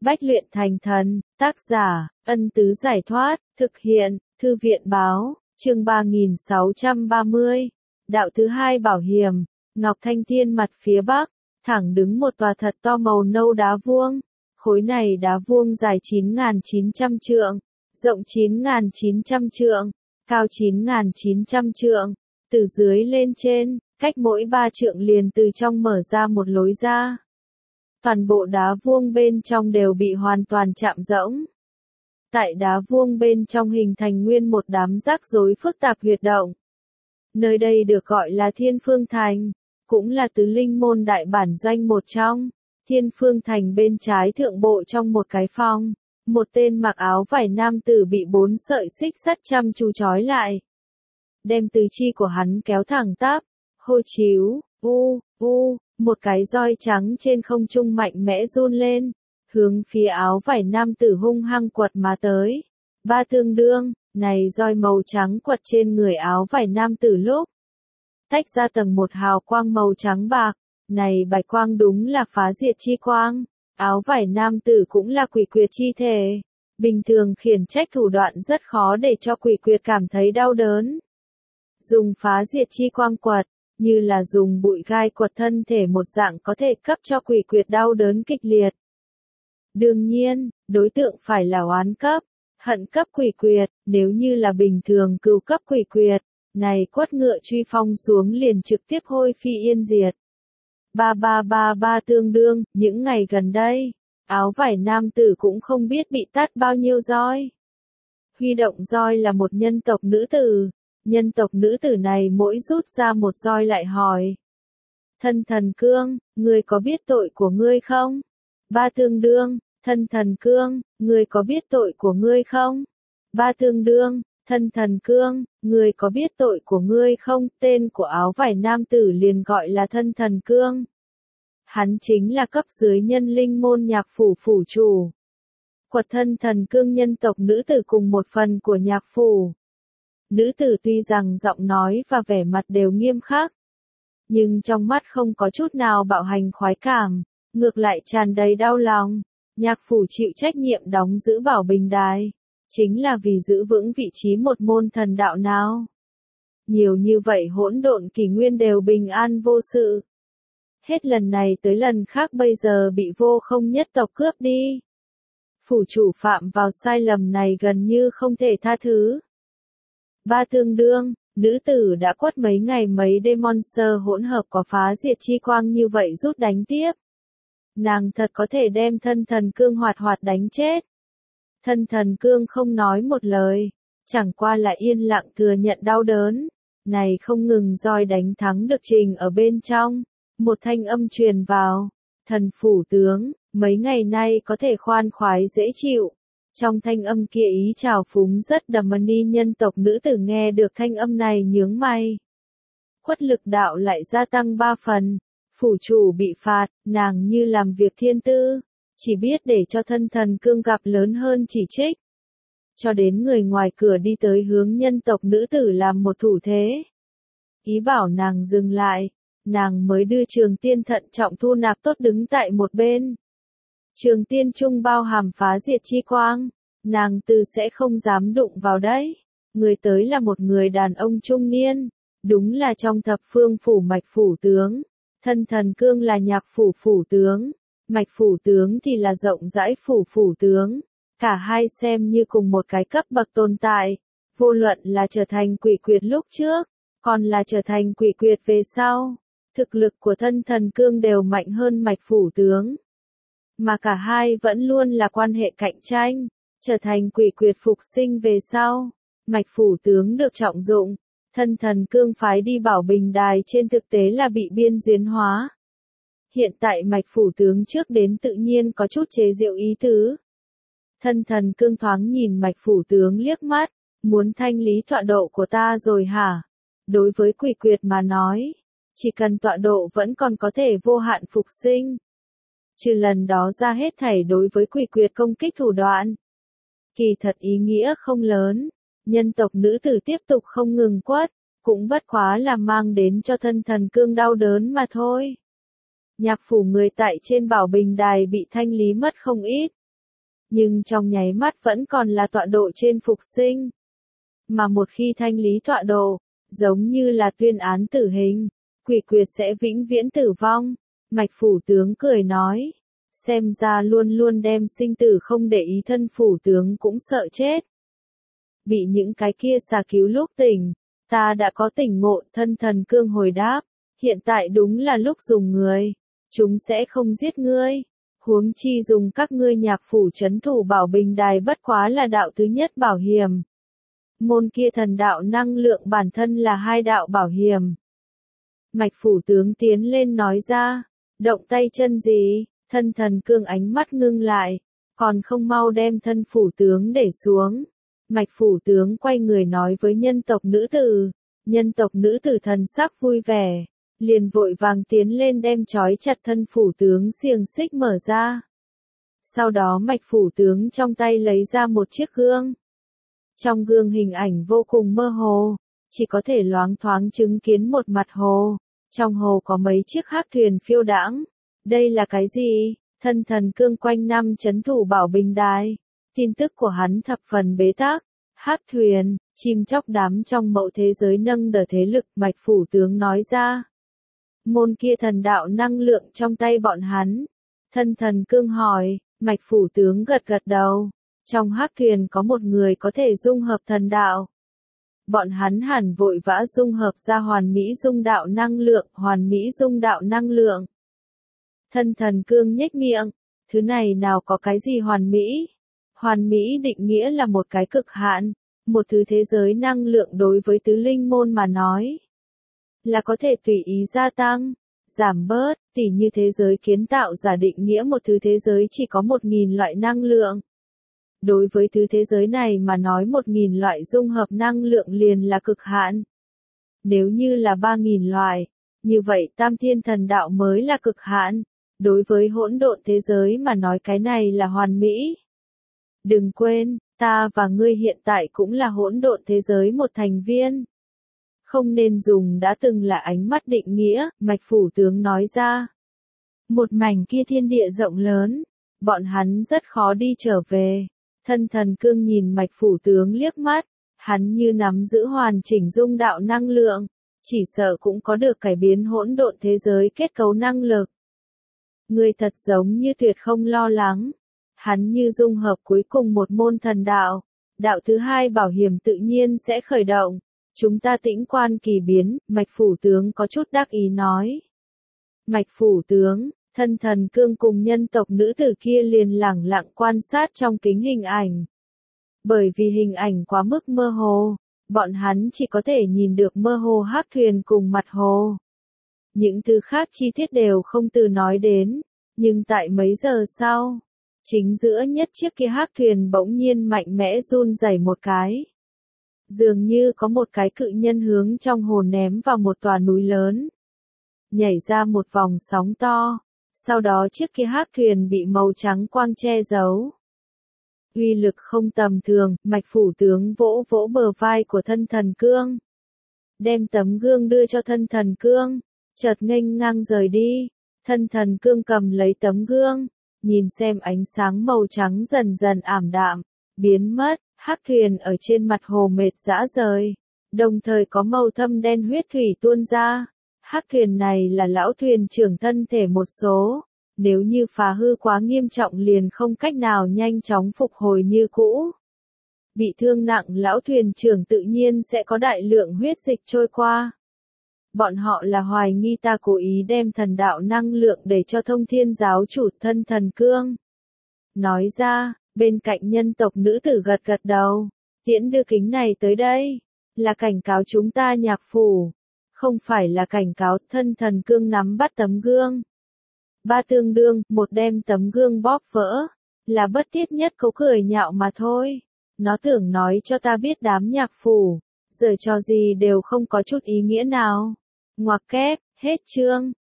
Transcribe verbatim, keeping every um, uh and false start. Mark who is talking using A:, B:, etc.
A: Bách luyện thành thần, tác giả, Ân Tứ Giải Thoát, thực hiện, Thư viện Báo, chương ba nghìn sáu trăm ba mươi. Đạo thứ hai Bảo Hiểm, Ngọc Thanh Thiên mặt phía bắc, thẳng đứng một tòa thật to màu nâu đá vuông. Khối này đá vuông dài chín nghìn chín trăm trượng, rộng chín nghìn chín trăm trượng, cao chín nghìn chín trăm trượng, từ dưới lên trên, cách mỗi ba trượng liền từ trong mở ra một lối ra. Toàn bộ đá vuông bên trong đều bị hoàn toàn chạm rỗng. Tại đá vuông bên trong hình thành nguyên một đám rắc rối phức tạp huyệt động. Nơi đây được gọi là Thiên Phương Thành, cũng là tứ linh môn đại bản doanh một trong. Thiên Phương Thành bên trái thượng bộ trong một cái phòng, một tên mặc áo vải nam tử bị bốn sợi xích sắt chăm chú trói lại. Đem tứ chi của hắn kéo thẳng tắp, hô chíu, u, u, một cái roi trắng trên không trung mạnh mẽ run lên, hướng phía áo vải nam tử hung hăng quật mà tới. Ba tương đương, này roi màu trắng quật trên người áo vải nam tử lúc tách ra tầng một hào quang màu trắng bạc. Này bạch quang đúng là phá diệt chi quang, áo vải nam tử cũng là quỷ quyệt chi thể. Bình thường khiển trách thủ đoạn rất khó để cho quỷ quyệt cảm thấy đau đớn. Dùng phá diệt chi quang quật, như là dùng bụi gai quật thân thể một dạng có thể cấp cho quỷ quyệt đau đớn kịch liệt. Đương nhiên, đối tượng phải là oán cấp, hận cấp quỷ quyệt, nếu như là bình thường cừu cấp quỷ quyệt, này quất ngựa truy phong xuống liền trực tiếp hôi phi yên diệt. Ba ba ba ba tương đương, những ngày gần đây, áo vải nam tử cũng không biết bị tát bao nhiêu roi. Huy động roi là một nhân tộc nữ tử, nhân tộc nữ tử này mỗi rút ra một roi lại hỏi. Thân thần cương, ngươi có biết tội của ngươi không? Ba tương đương, thân thần cương, ngươi có biết tội của ngươi không? Ba tương đương, thân thần cương, ngươi có biết tội của ngươi không? Tên của áo vải nam tử liền gọi là thân thần cương. Hắn chính là cấp dưới nhân linh môn nhạc phủ phủ chủ. Quật thân thần cương nhân tộc nữ tử cùng một phần của nhạc phủ. Nữ tử tuy rằng giọng nói và vẻ mặt đều nghiêm khắc, nhưng trong mắt không có chút nào bạo hành khoái cảm, ngược lại tràn đầy đau lòng. Nhạc phủ chịu trách nhiệm đóng giữ Bảo Bình Đài, chính là vì giữ vững vị trí một môn thần đạo nào. Nhiều như vậy hỗn độn kỷ nguyên đều bình an vô sự. Hết lần này tới lần khác bây giờ bị vô không nhất tộc cướp đi. Phủ chủ phạm vào sai lầm này gần như không thể tha thứ. Ba tương đương, nữ tử đã quất mấy ngày mấy đêm monster hỗn hợp có phá diệt chi quang như vậy rút đánh tiếp. Nàng thật có thể đem thân thần cương hoạt hoạt đánh chết. Thân thần cương không nói một lời, chẳng qua là yên lặng thừa nhận đau đớn. Này không ngừng roi đánh thắng được trình ở bên trong. Một thanh âm truyền vào, thần phủ tướng, mấy ngày nay có thể khoan khoái dễ chịu. Trong thanh âm kia ý trào phúng rất đầm mani nhân tộc nữ tử nghe được thanh âm này nhướng mày. Quất lực đạo lại gia tăng ba phần, phủ chủ bị phạt, nàng như làm việc thiên tư, chỉ biết để cho thân thần cương gặp lớn hơn chỉ trích. Cho đến người ngoài cửa đi tới hướng nhân tộc nữ tử làm một thủ thế. Ý bảo nàng dừng lại. Nàng mới đưa Trường Tiên thận trọng thu nạp tốt đứng tại một bên. Trường Tiên trung bao hàm phá diệt chi quang, nàng từ sẽ không dám đụng vào đấy. Người tới là một người đàn ông trung niên, đúng là trong thập phương phủ mạch phủ tướng. Thân thần cương là nhạc phủ phủ tướng, mạch phủ tướng thì là rộng rãi phủ phủ tướng. Cả hai xem như cùng một cái cấp bậc tồn tại, vô luận là trở thành quỷ quyệt lúc trước, còn là trở thành quỷ quyệt về sau. Thực lực của thân thần cương đều mạnh hơn mạch phủ tướng. Mà cả hai vẫn luôn là quan hệ cạnh tranh, trở thành quỷ quyệt phục sinh về sau. Mạch phủ tướng được trọng dụng, thân thần cương phái đi Bảo Bình Đài trên thực tế là bị biên duyên hóa. Hiện tại mạch phủ tướng trước đến tự nhiên có chút chế giễu ý tứ. Thân thần cương thoáng nhìn mạch phủ tướng liếc mắt, muốn thanh lý tọa độ của ta rồi hả? Đối với quỷ quyệt mà nói, chỉ cần tọa độ vẫn còn có thể vô hạn phục sinh. Trừ lần đó ra hết thảy đối với quỷ quyệt công kích thủ đoạn. Kỳ thật ý nghĩa không lớn, nhân tộc nữ tử tiếp tục không ngừng quất, cũng bất quá là mang đến cho thân thần cương đau đớn mà thôi. Nhạc phủ người tại trên Bảo Bình Đài bị thanh lý mất không ít, nhưng trong nháy mắt vẫn còn là tọa độ trên phục sinh. Mà một khi thanh lý tọa độ, giống như là tuyên án tử hình, quỷ quyệt sẽ vĩnh viễn tử vong. Mạch phủ tướng cười nói, xem ra luôn luôn đem sinh tử không để ý, thân phủ tướng cũng sợ chết. Bị những cái kia xà cứu lúc tỉnh, ta đã có tỉnh ngộ. Thân thần cương hồi đáp, hiện tại đúng là lúc dùng người, chúng sẽ không giết ngươi. Huống chi dùng các ngươi nhạc phủ trấn thủ bảo bình đài bất quá là đạo thứ nhất bảo hiểm. Môn kia thần đạo năng lượng bản thân là hai đạo bảo hiểm. Mạch phủ tướng tiến lên nói ra, động tay chân gì? Thân thần cương ánh mắt ngưng lại, còn không mau đem thân phủ tướng để xuống. Mạch phủ tướng quay người nói với nhân tộc nữ tử, nhân tộc nữ tử thần sắc vui vẻ, liền vội vàng tiến lên đem trói chặt thân phủ tướng xiềng xích mở ra. Sau đó mạch phủ tướng trong tay lấy ra một chiếc gương. Trong gương hình ảnh vô cùng mơ hồ, chỉ có thể loáng thoáng chứng kiến một mặt hồ, trong hồ có mấy chiếc hắc thuyền phiêu đãng. Đây là cái gì? Thân thần cương quanh năm trấn thủ bảo bình đài. Tin tức của hắn thập phần bế tắc. Hắc thuyền, chim chóc đám trong mậu thế giới nâng đỡ thế lực, mạch phủ tướng nói ra. Môn kia thần đạo năng lượng trong tay bọn hắn. Thân thần cương hỏi, mạch phủ tướng gật gật đầu. Trong hắc thuyền có một người có thể dung hợp thần đạo. Bọn hắn hẳn vội vã dung hợp ra hoàn mỹ dung đạo năng lượng, hoàn mỹ dung đạo năng lượng. Thân thần cương nhếch miệng, thứ này nào có cái gì hoàn mỹ? Hoàn mỹ định nghĩa là một cái cực hạn, một thứ thế giới năng lượng đối với tứ linh môn mà nói. Là có thể tùy ý gia tăng, giảm bớt, tỉ như thế giới kiến tạo giả định nghĩa một thứ thế giới chỉ có một nghìn loại năng lượng. Đối với thứ thế giới này mà nói một nghìn loại dung hợp năng lượng liền là cực hạn. Nếu như là ba nghìn loại, như vậy tam thiên thần đạo mới là cực hạn. Đối với hỗn độn thế giới mà nói cái này là hoàn mỹ. Đừng quên, ta và ngươi hiện tại cũng là hỗn độn thế giới một thành viên. Không nên dùng đã từng là ánh mắt định nghĩa, mạch phủ tướng nói ra. Một mảnh kia thiên địa rộng lớn, bọn hắn rất khó đi trở về. Thân thần cương nhìn mạch phủ tướng liếc mắt, hắn như nắm giữ hoàn chỉnh dung đạo năng lượng, chỉ sợ cũng có được cải biến hỗn độn thế giới kết cấu năng lực. Ngươi thật giống như tuyệt không lo lắng. Hắn như dung hợp cuối cùng một môn thần đạo. Đạo thứ hai bảo hiểm tự nhiên sẽ khởi động. Chúng ta tĩnh quan kỳ biến, mạch phủ tướng có chút đắc ý nói. Mạch phủ tướng, thân thần cương cùng nhân tộc nữ tử kia liền lẳng lặng quan sát trong kính hình ảnh. Bởi vì hình ảnh quá mức mơ hồ, bọn hắn chỉ có thể nhìn được mơ hồ hắc thuyền cùng mặt hồ. Những thứ khác chi tiết đều không từ nói đến, nhưng tại mấy giờ sau, chính giữa nhất chiếc kia hắc thuyền bỗng nhiên mạnh mẽ run rẩy một cái. Dường như có một cái cự nhân hướng trong hồ ném vào một tòa núi lớn. Nhảy ra một vòng sóng to, sau đó chiếc kia hắc thuyền bị màu trắng quang che giấu. Uy lực không tầm thường, mạch phủ tướng vỗ vỗ bờ vai của thân thần cương. Đem tấm gương đưa cho thân thần cương. Chợt nghênh ngang rời đi, thân thần cương cầm lấy tấm gương, nhìn xem ánh sáng màu trắng dần dần ảm đạm, biến mất, hắc thuyền ở trên mặt hồ mệt rã rời, đồng thời có màu thâm đen huyết thủy tuôn ra. Hắc thuyền này là lão thuyền trưởng thân thể một số, nếu như phá hư quá nghiêm trọng liền không cách nào nhanh chóng phục hồi như cũ. Bị thương nặng lão thuyền trưởng tự nhiên sẽ có đại lượng huyết dịch trôi qua. Bọn họ là hoài nghi ta cố ý đem thần đạo năng lượng để cho thông thiên giáo chủ thân thần cương. Nói ra, bên cạnh nhân tộc nữ tử gật gật đầu, tiễn đưa kính này tới đây, là cảnh cáo chúng ta nhạc phủ, không phải là cảnh cáo. Thân thần cương nắm bắt tấm gương. Ba tương đương, một đem tấm gương bóp vỡ, là bất tiết nhất cấu cười nhạo mà thôi. Nó tưởng nói cho ta biết đám nhạc phủ, giờ trò gì đều không có chút ý nghĩa nào. Ngoặc kép, hết chương.